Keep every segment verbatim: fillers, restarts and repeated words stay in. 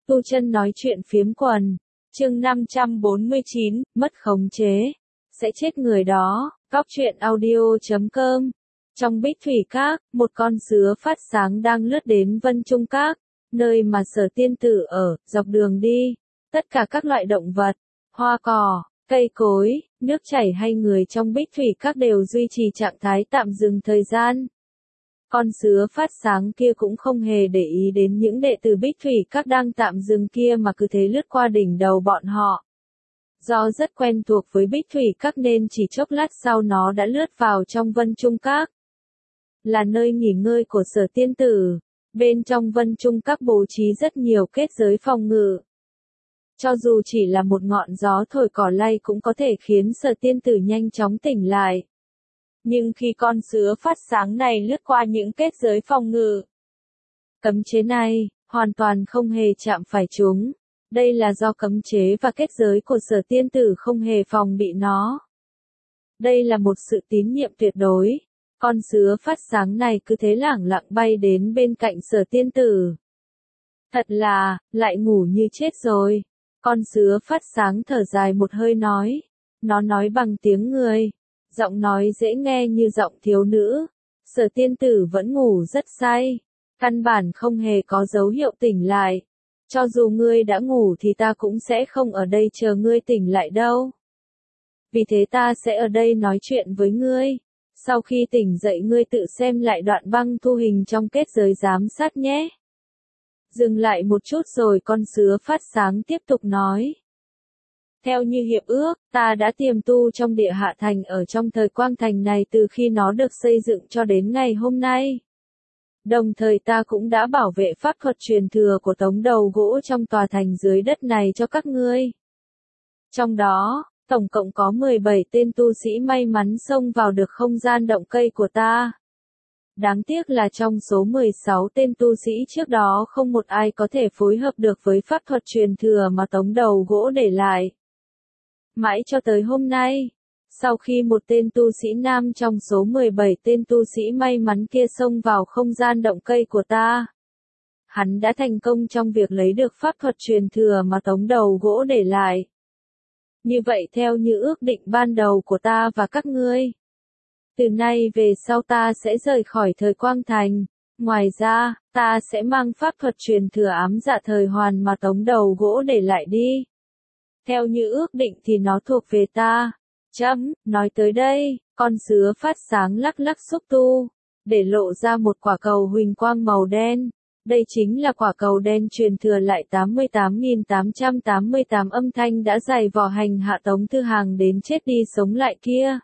Tu Chân nói chuyện phiếm quần, chương năm trăm bốn mươi chín, mất khống chế, sẽ chết người đó, góc truyện audio chấm com. Trong Bích Thủy Các, một con sứa phát sáng đang lướt đến Vân Trung Các, nơi mà Sở Tiên Tử ở, dọc đường đi. Tất cả các loại động vật, hoa cỏ, cây cối, nước chảy hay người trong Bích Thủy Các đều duy trì trạng thái tạm dừng thời gian. Con sứa phát sáng kia cũng không hề để ý đến những đệ tử Bích Thủy Các đang tạm dừng kia mà cứ thế lướt qua đỉnh đầu bọn họ. Do rất quen thuộc với Bích Thủy Các nên chỉ chốc lát sau nó đã lướt vào trong Vân Trung Các. Là nơi nghỉ ngơi của Sở Tiên Tử, bên trong Vân Trung Các bố trí rất nhiều kết giới phòng ngự. Cho dù chỉ là một ngọn gió thổi cỏ lay cũng có thể khiến Sở Tiên Tử nhanh chóng tỉnh lại. Nhưng khi con sứa phát sáng này lướt qua những kết giới phòng ngự, cấm chế này hoàn toàn không hề chạm phải chúng. Đây là do cấm chế và kết giới của Sở Tiên Tử không hề phòng bị nó. Đây là một sự tín nhiệm tuyệt đối. Con sứa phát sáng này cứ thế lẳng lặng bay đến bên cạnh Sở Tiên Tử. Thật là, lại ngủ như chết rồi. Con sứa phát sáng thở dài một hơi nói. Nó nói bằng tiếng người. Giọng nói dễ nghe như giọng thiếu nữ. Sở Tiên Tử vẫn ngủ rất say. Căn bản không hề có dấu hiệu tỉnh lại. Cho dù ngươi đã ngủ thì ta cũng sẽ không ở đây chờ ngươi tỉnh lại đâu. Vì thế ta sẽ ở đây nói chuyện với ngươi. Sau khi tỉnh dậy ngươi tự xem lại đoạn băng thu hình trong kết giới giám sát nhé. Dừng lại một chút rồi con sứa phát sáng tiếp tục nói. Theo như hiệp ước, ta đã tiềm tu trong địa hạ thành ở trong thời quang thành này từ khi nó được xây dựng cho đến ngày hôm nay. Đồng thời ta cũng đã bảo vệ pháp thuật truyền thừa của tống đầu gỗ trong tòa thành dưới đất này cho các ngươi. Trong đó, tổng cộng có mười bảy tên tu sĩ may mắn xông vào được không gian động cây của ta. Đáng tiếc là trong số mười sáu tên tu sĩ trước đó không một ai có thể phối hợp được với pháp thuật truyền thừa mà tống đầu gỗ để lại. Mãi cho tới hôm nay, sau khi một tên tu sĩ nam trong số mười bảy tên tu sĩ may mắn kia xông vào không gian động cây của ta, hắn đã thành công trong việc lấy được pháp thuật truyền thừa mà tống đầu gỗ để lại. Như vậy theo như ước định ban đầu của ta và các ngươi, từ nay về sau ta sẽ rời khỏi thời quang thành. Ngoài ra, ta sẽ mang pháp thuật truyền thừa ám dạ thời hoàn mà tống đầu gỗ để lại đi. Theo như ước định thì nó thuộc về ta. Chấm, nói tới đây, con sứa phát sáng lắc lắc xúc tu, để lộ ra một quả cầu huỳnh quang màu đen. Đây chính là quả cầu đen truyền thừa lại tám mươi tám nghìn tám trăm tám mươi tám âm thanh đã dày vò hành hạ Tống Thư Hàng đến chết đi sống lại kia.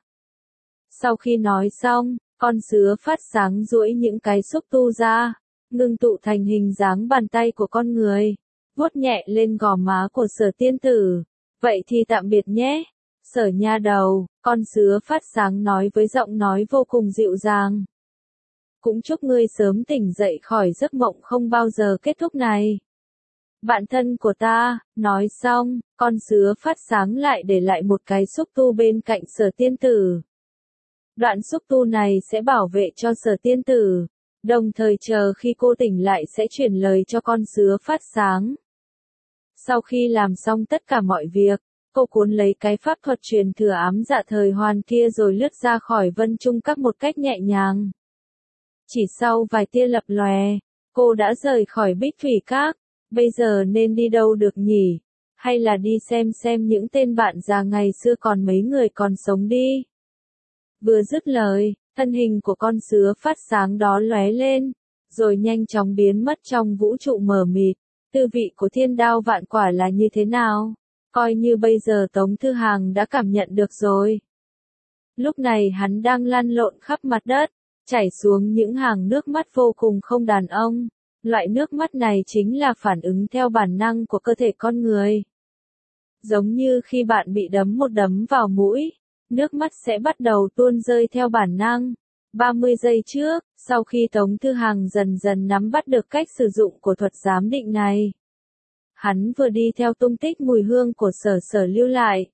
Sau khi nói xong, con sứa phát sáng duỗi những cái xúc tu ra, ngưng tụ thành hình dáng bàn tay của con người, vuốt nhẹ lên gò má của Sở Tiên Tử. Vậy thì tạm biệt nhé. Sở nha đầu, con sứa phát sáng nói với giọng nói vô cùng dịu dàng. Cũng chúc ngươi sớm tỉnh dậy khỏi giấc mộng không bao giờ kết thúc này. Bạn thân của ta, nói xong, con sứa phát sáng lại để lại một cái xúc tu bên cạnh Sở Tiên Tử. Đoạn xúc tu này sẽ bảo vệ cho Sở Tiên Tử, đồng thời chờ khi cô tỉnh lại sẽ chuyển lời cho con sứa phát sáng. Sau khi làm xong tất cả mọi việc, cô cuốn lấy cái pháp thuật truyền thừa ám dạ thời hoàn kia rồi lướt ra khỏi Vân Trung Các một cách nhẹ nhàng. Chỉ sau vài tia lập lòe, cô đã rời khỏi Bích Thủy Các. Bây giờ nên đi đâu được nhỉ? Hay là đi xem xem những tên bạn già ngày xưa còn mấy người còn sống đi. Vừa dứt lời, thân hình của con sứa phát sáng đó lóe lên, rồi nhanh chóng biến mất trong vũ trụ mờ mịt. Tư vị của thiên đao vạn quả là như thế nào? Coi như bây giờ Tống Thư Hàng đã cảm nhận được rồi. Lúc này hắn đang lăn lộn khắp mặt đất, chảy xuống những hàng nước mắt vô cùng không đàn ông. Loại nước mắt này chính là phản ứng theo bản năng của cơ thể con người. Giống như khi bạn bị đấm một đấm vào mũi, nước mắt sẽ bắt đầu tuôn rơi theo bản năng. ba mươi giây trước, sau khi Tống Thư Hàng dần dần nắm bắt được cách sử dụng của thuật giám định này, hắn vừa đi theo tung tích mùi hương của Sở Sở lưu lại,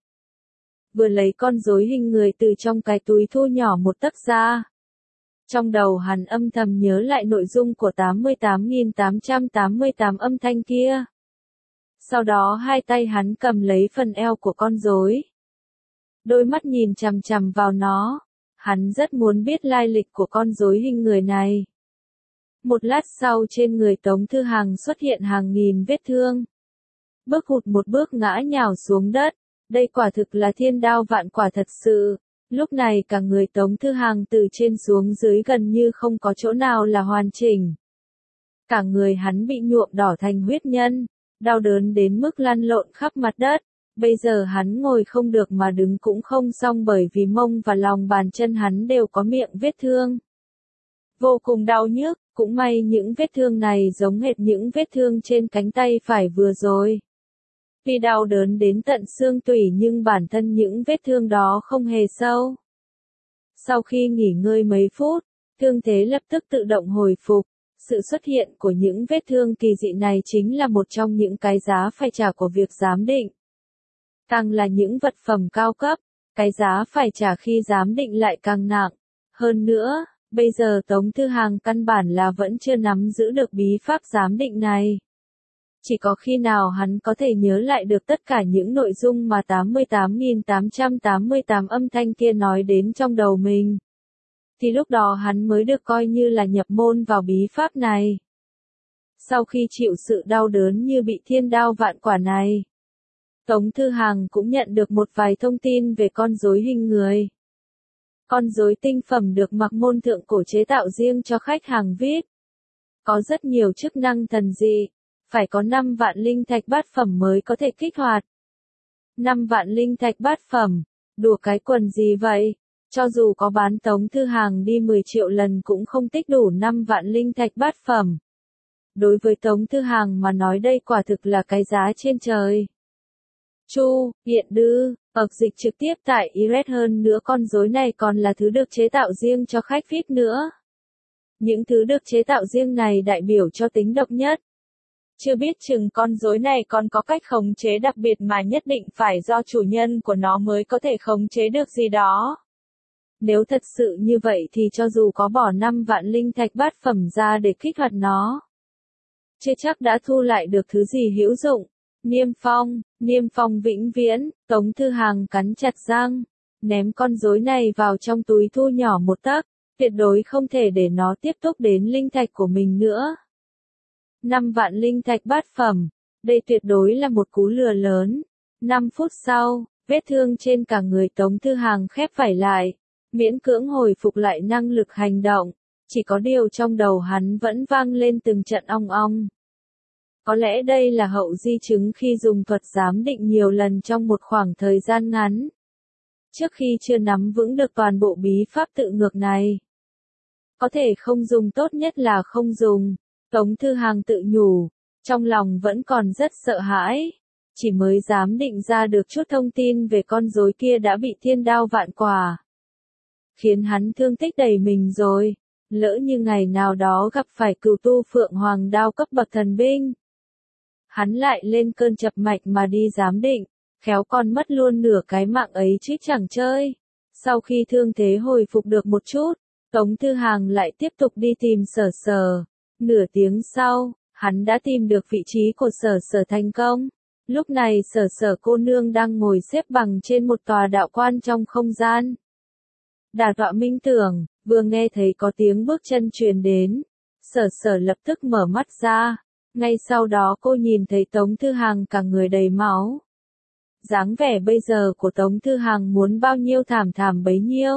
vừa lấy con rối hình người từ trong cái túi thu nhỏ một tấc ra. Trong đầu hắn âm thầm nhớ lại nội dung của tám mươi tám nghìn tám trăm tám mươi tám âm thanh kia. Sau đó hai tay hắn cầm lấy phần eo của con rối. Đôi mắt nhìn chằm chằm vào nó. Hắn rất muốn biết lai lịch của con rối hình người này. Một lát sau trên người Tống Thư Hằng xuất hiện hàng nghìn vết thương. Bước hụt một bước ngã nhào xuống đất. Đây quả thực là thiên đao vạn quả thật sự. Lúc này cả người Tống Thư Hằng từ trên xuống dưới gần như không có chỗ nào là hoàn chỉnh. Cả người hắn bị nhuộm đỏ thành huyết nhân, đau đớn đến mức lăn lộn khắp mặt đất. Bây giờ hắn ngồi không được mà đứng cũng không xong bởi vì mông và lòng bàn chân hắn đều có miệng vết thương. Vô cùng đau nhức, cũng may những vết thương này giống hệt những vết thương trên cánh tay phải vừa rồi. Tuy đau đớn đến tận xương tủy nhưng bản thân những vết thương đó không hề sâu. Sau khi nghỉ ngơi mấy phút, thương thế lập tức tự động hồi phục. Sự xuất hiện của những vết thương kỳ dị này chính là một trong những cái giá phải trả của việc giám định. Càng là những vật phẩm cao cấp, cái giá phải trả khi giám định lại càng nặng. Hơn nữa, bây giờ Tống Thư Hằng căn bản là vẫn chưa nắm giữ được bí pháp giám định này. Chỉ có khi nào hắn có thể nhớ lại được tất cả những nội dung mà tám mươi tám nghìn tám trăm tám mươi tám âm thanh kia nói đến trong đầu mình, thì lúc đó hắn mới được coi như là nhập môn vào bí pháp này. Sau khi chịu sự đau đớn như bị thiên đao vạn quả này, Tống Thư Hằng cũng nhận được một vài thông tin về con rối hình người. Con rối tinh phẩm được Mặc Môn thượng cổ chế tạo riêng cho khách hàng vi ai pi. Có rất nhiều chức năng thần dị, phải có năm vạn linh thạch bát phẩm mới có thể kích hoạt. năm vạn linh thạch bát phẩm, đùa cái quần gì vậy? Cho dù có bán Tống Thư Hằng đi mười triệu lần cũng không tích đủ năm vạn linh thạch bát phẩm. Đối với Tống Thư Hằng mà nói đây quả thực là cái giá trên trời. Chu, hiện đư, ập dịch trực tiếp tại i rét hơn nữa con rối này còn là thứ được chế tạo riêng cho khách vi ai pi nữa. Những thứ được chế tạo riêng này đại biểu cho tính độc nhất. Chưa biết chừng con rối này còn có cách khống chế đặc biệt mà nhất định phải do chủ nhân của nó mới có thể khống chế được gì đó. Nếu thật sự như vậy thì cho dù có bỏ năm vạn linh thạch bát phẩm ra để kích hoạt nó, chưa chắc đã thu lại được thứ gì hữu dụng. Niêm phong, niêm phong vĩnh viễn, Tống Thư Hằng cắn chặt răng, ném con rối này vào trong túi thu nhỏ một tấc, tuyệt đối không thể để nó tiếp tục đến linh thạch của mình nữa. năm vạn linh thạch bát phẩm, đây tuyệt đối là một cú lừa lớn. năm phút sau, vết thương trên cả người Tống Thư Hằng khép vảy lại, miễn cưỡng hồi phục lại năng lực hành động, chỉ có điều trong đầu hắn vẫn vang lên từng trận ong ong. Có lẽ đây là hậu di chứng khi dùng thuật giám định nhiều lần trong một khoảng thời gian ngắn. Trước khi chưa nắm vững được toàn bộ bí pháp tự ngược này, có thể không dùng tốt nhất là không dùng. Tống Thư Hằng tự nhủ, trong lòng vẫn còn rất sợ hãi. Chỉ mới giám định ra được chút thông tin về con rối kia đã bị thiên đao vạn quả, khiến hắn thương tích đầy mình rồi. Lỡ như ngày nào đó gặp phải cửu tu phượng hoàng đao cấp bậc thần binh, hắn lại lên cơn chập mạch mà đi giám định, khéo còn mất luôn nửa cái mạng ấy chứ chẳng chơi. Sau khi thương thế hồi phục được một chút, Tống Thư Hằng lại tiếp tục đi tìm Sở Sở. Nửa tiếng sau, hắn đã tìm được vị trí của Sở Sở thành công. Lúc này Sở Sở cô nương đang ngồi xếp bằng trên một tòa đạo quan trong không gian. Đả tọa minh tưởng, vừa nghe thấy có tiếng bước chân truyền đến, Sở Sở lập tức mở mắt ra. Ngay sau đó cô nhìn thấy Tống Thư Hằng cả người đầy máu. Dáng vẻ bây giờ của Tống Thư Hằng muốn bao nhiêu thảm thảm bấy nhiêu.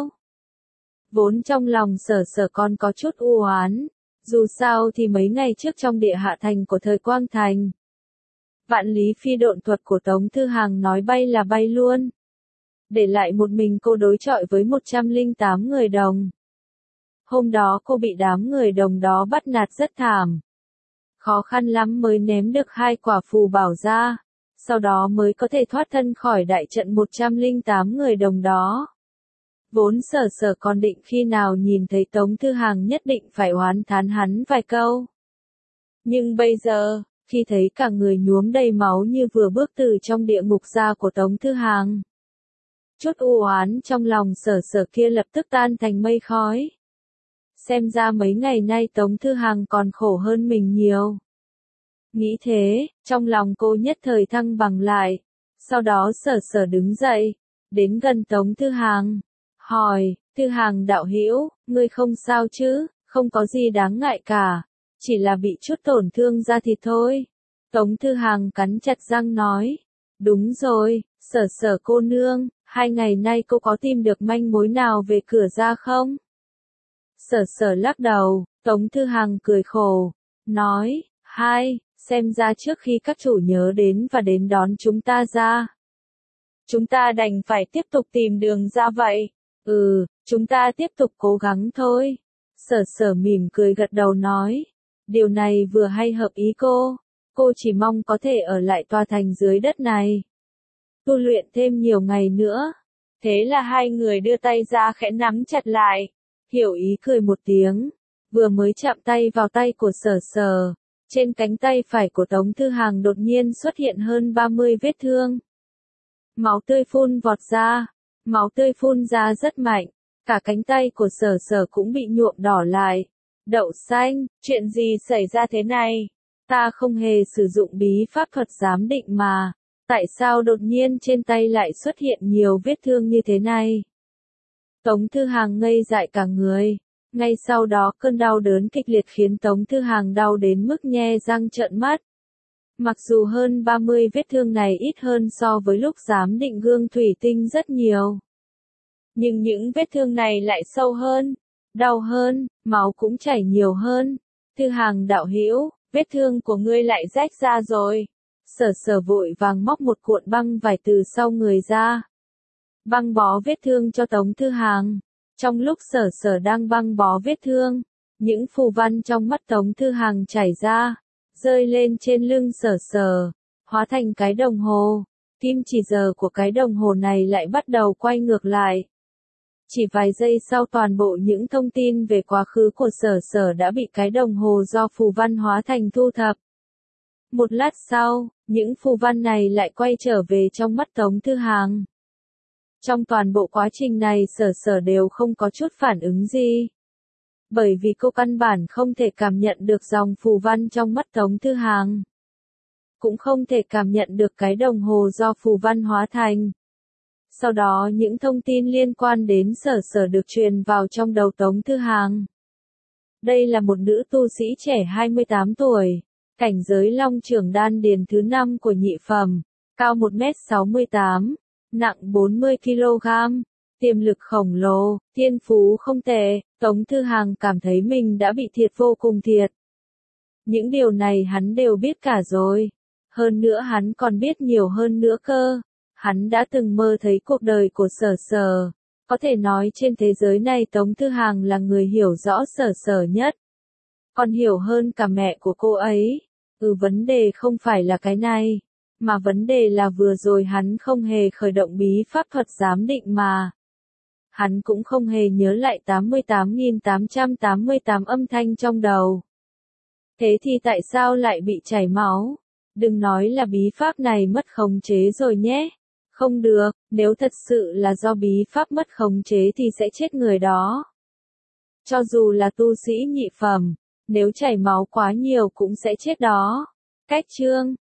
Vốn trong lòng Sở Sở còn có chút u oán, dù sao thì mấy ngày trước trong địa hạ thành của thời Quang Thành, vạn lý phi độn thuật của Tống Thư Hằng nói bay là bay luôn, để lại một mình cô đối chọi với một trăm lẻ tám người đồng. Hôm đó cô bị đám người đồng đó bắt nạt rất thảm. Khó khăn lắm mới ném được hai quả phù bảo ra, sau đó mới có thể thoát thân khỏi đại trận một trăm lẻ tám người đồng đó. Vốn Sở Sở còn định khi nào nhìn thấy Tống Thư Hằng nhất định phải oán thán hắn vài câu. Nhưng bây giờ, khi thấy cả người nhuốm đầy máu như vừa bước từ trong địa ngục ra của Tống Thư Hằng, chút u oán trong lòng Sở Sở kia lập tức tan thành mây khói. Xem ra mấy ngày nay Tống Thư Hằng còn khổ hơn mình nhiều. Nghĩ thế, trong lòng cô nhất thời thăng bằng lại. Sau đó sở sở đứng dậy, đến gần Tống Thư Hàng, hỏi, Thư Hàng đạo hữu, ngươi không sao chứ, không có gì đáng ngại cả, chỉ là bị chút tổn thương da thịt thôi. Tống Thư Hàng cắn chặt răng nói, đúng rồi, sở sở cô nương, hai ngày nay cô có tìm được manh mối nào về cửa ra không? Sở sở lắc đầu, Tống Thư Hàng cười khổ, nói, hai, xem ra trước khi các chủ nhớ đến và đến đón chúng ta ra. Chúng ta đành phải tiếp tục tìm đường ra vậy. Ừ, chúng ta tiếp tục cố gắng thôi. Sở sở mỉm cười gật đầu nói, điều này vừa hay hợp ý cô, cô chỉ mong có thể ở lại tòa thành dưới đất này. Tu luyện thêm nhiều ngày nữa. Thế là hai người đưa tay ra khẽ nắm chặt lại. Hiểu ý cười một tiếng, vừa mới chạm tay vào tay của sở sở. Trên cánh tay phải của Tống Thư Hàng đột nhiên xuất hiện hơn ba mươi vết thương. Máu tươi phun vọt ra, máu tươi phun ra rất mạnh, cả cánh tay của sở sở cũng bị nhuộm đỏ lại. Đậu xanh, chuyện gì xảy ra thế này? Ta không hề sử dụng bí pháp thuật giám định mà, tại sao đột nhiên trên tay lại xuất hiện nhiều vết thương như thế này? Tống Thư Hàng ngây dại cả người. Ngay sau đó cơn đau đớn kịch liệt khiến Tống Thư Hàng đau đến mức nhe răng trợn mắt. Mặc dù hơn ba mươi vết thương này ít hơn so với lúc giám định gương thủy tinh rất nhiều. Nhưng những vết thương này lại sâu hơn, đau hơn, máu cũng chảy nhiều hơn. Thư Hàng đạo hữu, vết thương của ngươi lại rách ra rồi. Sở sở vội vàng móc một cuộn băng vải từ sau người ra. Băng bó vết thương cho Tống Thư Hàng. Trong lúc sở sở đang băng bó vết thương, những phù văn trong mắt Tống Thư Hàng chảy ra, rơi lên trên lưng sở sở, hóa thành cái đồng hồ. Kim chỉ giờ của cái đồng hồ này lại bắt đầu quay ngược lại. Chỉ vài giây sau toàn bộ những thông tin về quá khứ của sở sở đã bị cái đồng hồ do phù văn hóa thành thu thập. Một lát sau, những phù văn này lại quay trở về trong mắt Tống Thư Hàng. Trong toàn bộ quá trình này sở sở đều không có chút phản ứng gì. Bởi vì cô căn bản không thể cảm nhận được dòng phù văn trong mắt Tống Thư Hàng. Cũng không thể cảm nhận được cái đồng hồ do phù văn hóa thành. Sau đó những thông tin liên quan đến sở sở được truyền vào trong đầu Tống Thư Hàng. Đây là một nữ tu sĩ trẻ hai mươi tám tuổi, cảnh giới long trưởng đan điền thứ năm của nhị phẩm, cao một mét sáu mươi tám. Nặng bốn mươi ki lô gam, tiềm lực khổng lồ, thiên phú không tệ, Tống Thư Hàng cảm thấy mình đã bị thiệt vô cùng thiệt. Những điều này hắn đều biết cả rồi. Hơn nữa hắn còn biết nhiều hơn nữa cơ. Hắn đã từng mơ thấy cuộc đời của sở sở. Có thể nói trên thế giới này Tống Thư Hàng là người hiểu rõ sở sở nhất. Còn hiểu hơn cả mẹ của cô ấy. Ừ, vấn đề không phải là cái này. Mà vấn đề là vừa rồi hắn không hề khởi động bí pháp thuật giám định mà. Hắn cũng không hề nhớ lại tám mươi tám nghìn tám trăm tám mươi tám âm thanh trong đầu. Thế thì tại sao lại bị chảy máu? Đừng nói là bí pháp này mất khống chế rồi nhé. Không được, nếu thật sự là do bí pháp mất khống chế thì sẽ chết người đó. Cho dù là tu sĩ nhị phẩm, nếu chảy máu quá nhiều cũng sẽ chết đó. Cách chương